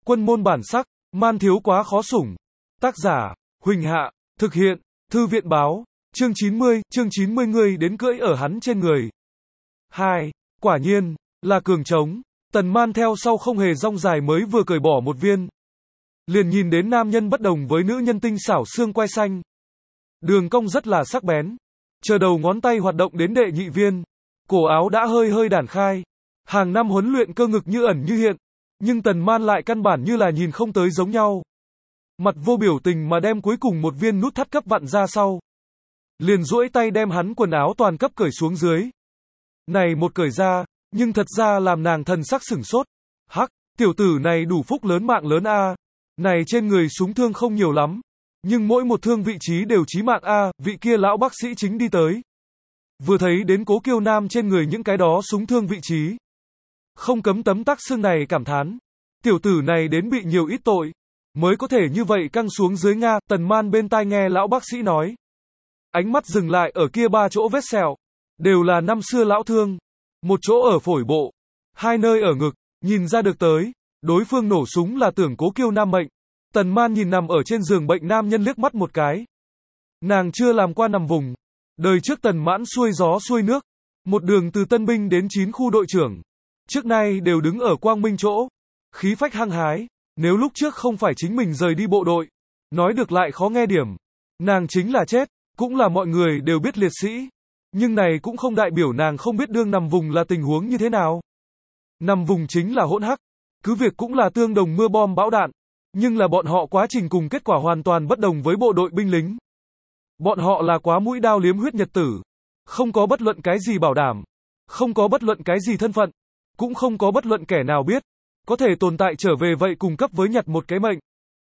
Quân môn bản sắc, man thiếu quá khó sủng. Tác giả, Huỳnh Hạ, thực hiện, Thư viện báo, chương 90 người đến cưỡi ở hắn trên người. 2. Quả nhiên, là cường trống. Tần Man theo sau không hề rong dài mới vừa cởi bỏ một viên. Liền nhìn đến nam nhân bất đồng với nữ nhân tinh xảo xương quai xanh. Đường cong rất là sắc bén. Chờ đầu ngón tay hoạt động đến đệ nhị viên. Cổ áo đã hơi hơi đản khai. Hàng năm huấn luyện cơ ngực như ẩn như hiện. Nhưng Tần Man lại căn bản như là nhìn không tới giống nhau. Mặt vô biểu tình mà đem cuối cùng một viên nút thắt cấp vặn ra sau. Liền duỗi tay đem hắn quần áo toàn cấp cởi xuống dưới. Này một cởi ra, nhưng thật ra làm nàng thần sắc sửng sốt. Hắc, tiểu tử này đủ phúc lớn mạng lớn a. Này trên người súng thương không nhiều lắm. Nhưng mỗi một thương vị trí đều chí mạng a, vị kia lão bác sĩ chính đi tới. Vừa thấy đến Cố Kiêu Nam trên người những cái đó súng thương vị trí. Không cấm tấm tắc xương này cảm thán. Tiểu tử này đến bị nhiều ít tội. Mới có thể như vậy căng xuống dưới Nga. Tần Man bên tai nghe lão bác sĩ nói. Ánh mắt dừng lại ở kia 3 chỗ vết sẹo. Đều là năm xưa lão thương. Một chỗ ở phổi bộ. 2 nơi ở ngực. Nhìn ra được tới. Đối phương nổ súng là tưởng Cố Kiêu Nam mệnh. Tần Man nhìn nằm ở trên giường bệnh nam nhân liếc mắt một cái. Nàng chưa làm qua nằm vùng. Đời trước Tần Mãn xuôi gió xuôi nước. Một đường từ tân binh đến 9 khu đội trưởng. Trước nay đều đứng ở quang minh chỗ. Khí phách hăng hái. Nếu lúc trước không phải chính mình rời đi bộ đội. Nói được lại khó nghe điểm. Nàng chính là chết. Cũng là mọi người đều biết liệt sĩ. Nhưng này cũng không đại biểu nàng không biết đương nằm vùng là tình huống như thế nào. Nằm vùng chính là hỗn hắc. Cứ việc cũng là tương đồng mưa bom bão đạn. Nhưng là bọn họ quá trình cùng kết quả hoàn toàn bất đồng với bộ đội binh lính. Bọn họ là quá mũi đao liếm huyết nhật tử. Không có bất luận cái gì bảo đảm. Không có bất luận cái gì thân phận. Cũng không có bất luận kẻ nào biết. Có thể tồn tại trở về vậy cùng cấp với nhặt một cái mệnh.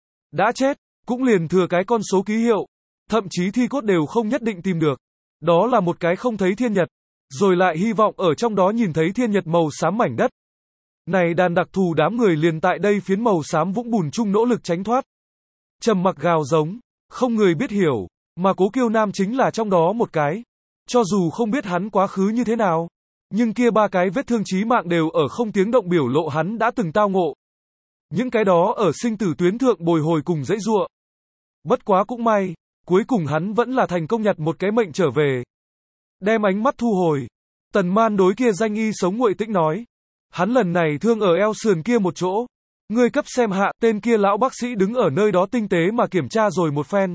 Đã chết, cũng liền thừa cái con số ký hiệu. Thậm chí thi cốt đều không nhất định tìm được. Đó là một cái không thấy thiên nhật. Rồi lại hy vọng ở trong đó nhìn thấy thiên nhật màu xám mảnh đất. Này đàn đặc thù đám người liền tại đây phiến màu xám vũng bùn chung nỗ lực tránh thoát. Trầm mặc gào giống, không người biết hiểu, mà Cố Kiêu Nam chính là trong đó một cái. Cho dù không biết hắn quá khứ như thế nào, nhưng kia 3 cái vết thương chí mạng đều ở không tiếng động biểu lộ hắn đã từng tao ngộ. Những cái đó ở sinh tử tuyến thượng bồi hồi cùng dãy giụa. Bất quá cũng may, cuối cùng hắn vẫn là thành công nhặt một cái mệnh trở về. Đem ánh mắt thu hồi, Tần Man đối kia danh y sống nguội tĩnh nói. Hắn lần này thương ở eo sườn kia một chỗ. Ngươi cấp xem hạ, tên kia lão bác sĩ đứng ở nơi đó tinh tế mà kiểm tra rồi một phen.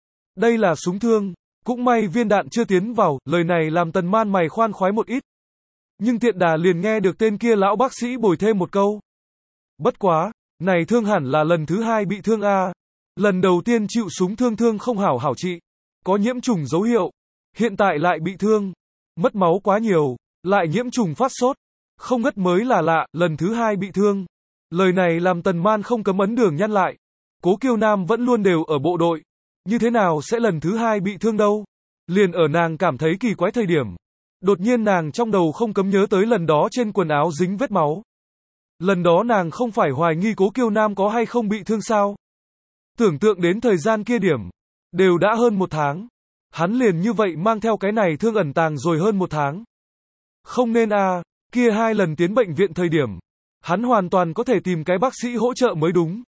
Đây là súng thương, cũng may viên đạn chưa tiến vào, lời này làm Tần Man mày khoan khoái một ít. Nhưng tiện đà liền nghe được tên kia lão bác sĩ bồi thêm một câu. Bất quá, này thương hẳn là lần thứ 2 bị thương a. Lần đầu tiên chịu súng thương không hảo hảo trị. Có nhiễm trùng dấu hiệu. Hiện tại lại bị thương. Mất máu quá nhiều. Lại nhiễm trùng phát sốt. Không ngất mới là lạ, lần thứ 2 bị thương. Lời này làm Tần Man không cấm ấn đường nhăn lại. Cố Kiêu Nam vẫn luôn đều ở bộ đội. Như thế nào sẽ lần thứ 2 bị thương đâu? Liền ở nàng cảm thấy kỳ quái thời điểm. Đột nhiên nàng trong đầu không cấm nhớ tới lần đó trên quần áo dính vết máu. Lần đó nàng không phải hoài nghi Cố Kiêu Nam có hay không bị thương sao? Tưởng tượng đến thời gian kia điểm. Đều đã hơn 1 tháng. Hắn liền như vậy mang theo cái này thương ẩn tàng rồi hơn 1 tháng. Không nên a. Kia 2 lần tiến bệnh viện thời điểm, hắn hoàn toàn có thể tìm cái bác sĩ hỗ trợ mới đúng.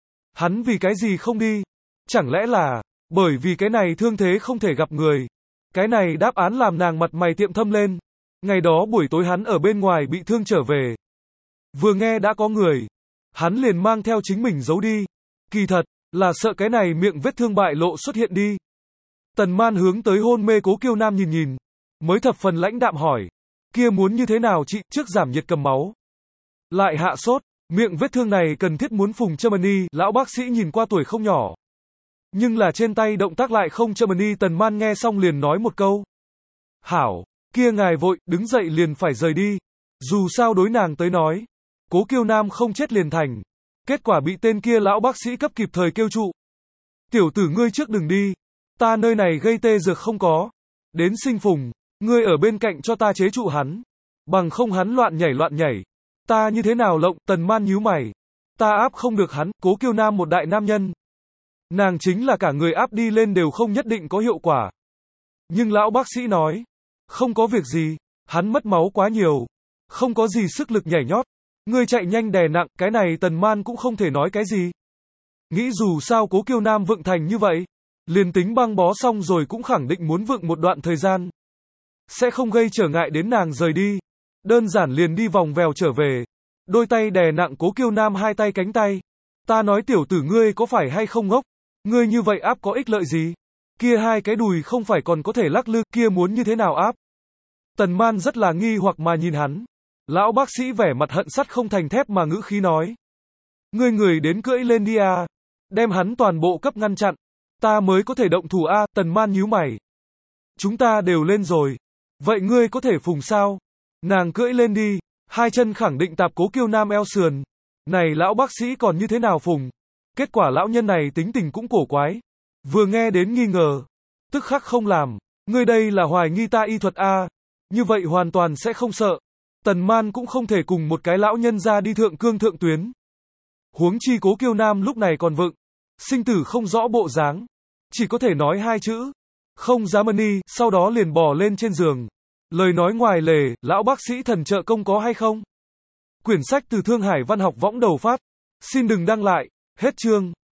Hắn vì cái gì không đi? Chẳng lẽ là, bởi vì cái này thương thế không thể gặp người. Cái này đáp án làm nàng mặt mày tiệm thâm lên. Ngày đó buổi tối hắn ở bên ngoài bị thương trở về. Vừa nghe đã có người, hắn liền mang theo chính mình giấu đi. Kỳ thật, là sợ cái này miệng vết thương bại lộ xuất hiện đi. Tần Man hướng tới hôn mê Cố Kiêu Nam nhìn nhìn, mới thập phần lãnh đạm hỏi. Kia muốn như thế nào chị, trước giảm nhiệt cầm máu. Lại hạ sốt, miệng vết thương này cần thiết muốn phùng châm y, lão bác sĩ nhìn qua tuổi không nhỏ. Nhưng là trên tay động tác lại không châm y. Tần Man nghe xong liền nói một câu. Hảo, kia ngài vội, đứng dậy liền phải rời đi. Dù sao đối nàng tới nói, Cố Kiêu Nam không chết liền thành. Kết quả bị tên kia lão bác sĩ cấp kịp thời kêu trụ. Tiểu tử ngươi trước đừng đi. Ta nơi này gây tê dược không có. Đến sinh phùng. Ngươi ở bên cạnh cho ta chế trụ hắn. Bằng không hắn loạn nhảy. Ta như thế nào lộng? Tần Man nhíu mày. Ta áp không được hắn. Cố Kiêu Nam một đại nam nhân. Nàng chính là cả người áp đi lên đều không nhất định có hiệu quả. Nhưng lão bác sĩ nói. Không có việc gì. Hắn mất máu quá nhiều. Không có gì sức lực nhảy nhót. Ngươi chạy nhanh đè nặng, cái này Tần Man cũng không thể nói cái gì. Nghĩ dù sao Cố Kiêu Nam vượng thành như vậy, liền tính băng bó xong rồi cũng khẳng định muốn vượng một đoạn thời gian. Sẽ không gây trở ngại đến nàng rời đi. Đơn giản liền đi vòng vèo trở về. Đôi tay đè nặng Cố Kiêu Nam hai tay cánh tay. Ta nói tiểu tử ngươi có phải hay không ngốc? Ngươi như vậy áp có ích lợi gì? Kia hai cái đùi không phải còn có thể lắc lư, kia muốn như thế nào áp? Tần Man rất là nghi hoặc mà nhìn hắn. Lão bác sĩ vẻ mặt hận sắt không thành thép mà ngữ khí nói. Ngươi người đến cưỡi lên đi à? Đem hắn toàn bộ cấp ngăn chặn. Ta mới có thể động thủ a. Tần Man nhíu mày. Chúng ta đều lên rồi. Vậy ngươi có thể phùng sao? Nàng cưỡi lên đi. Hai chân khẳng định tạp Cố Kiêu Nam eo sườn. Này lão bác sĩ còn như thế nào phùng? Kết quả lão nhân này tính tình cũng cổ quái. Vừa nghe đến nghi ngờ. Tức khắc không làm. Ngươi đây là hoài nghi ta y thuật a. Như vậy hoàn toàn sẽ không sợ. Tần Man cũng không thể cùng một cái lão nhân ra đi thượng cương thượng tuyến. Huống chi Cố Kiêu Nam lúc này còn vựng. Sinh tử không rõ bộ dáng. Chỉ có thể nói hai chữ. Không dám ni, sau đó liền bò lên trên giường. Lời nói ngoài lề, lão bác sĩ thần trợ công có hay không? Quyển sách từ Thương Hải Văn học võng đầu phát. Xin đừng đăng lại. Hết chương.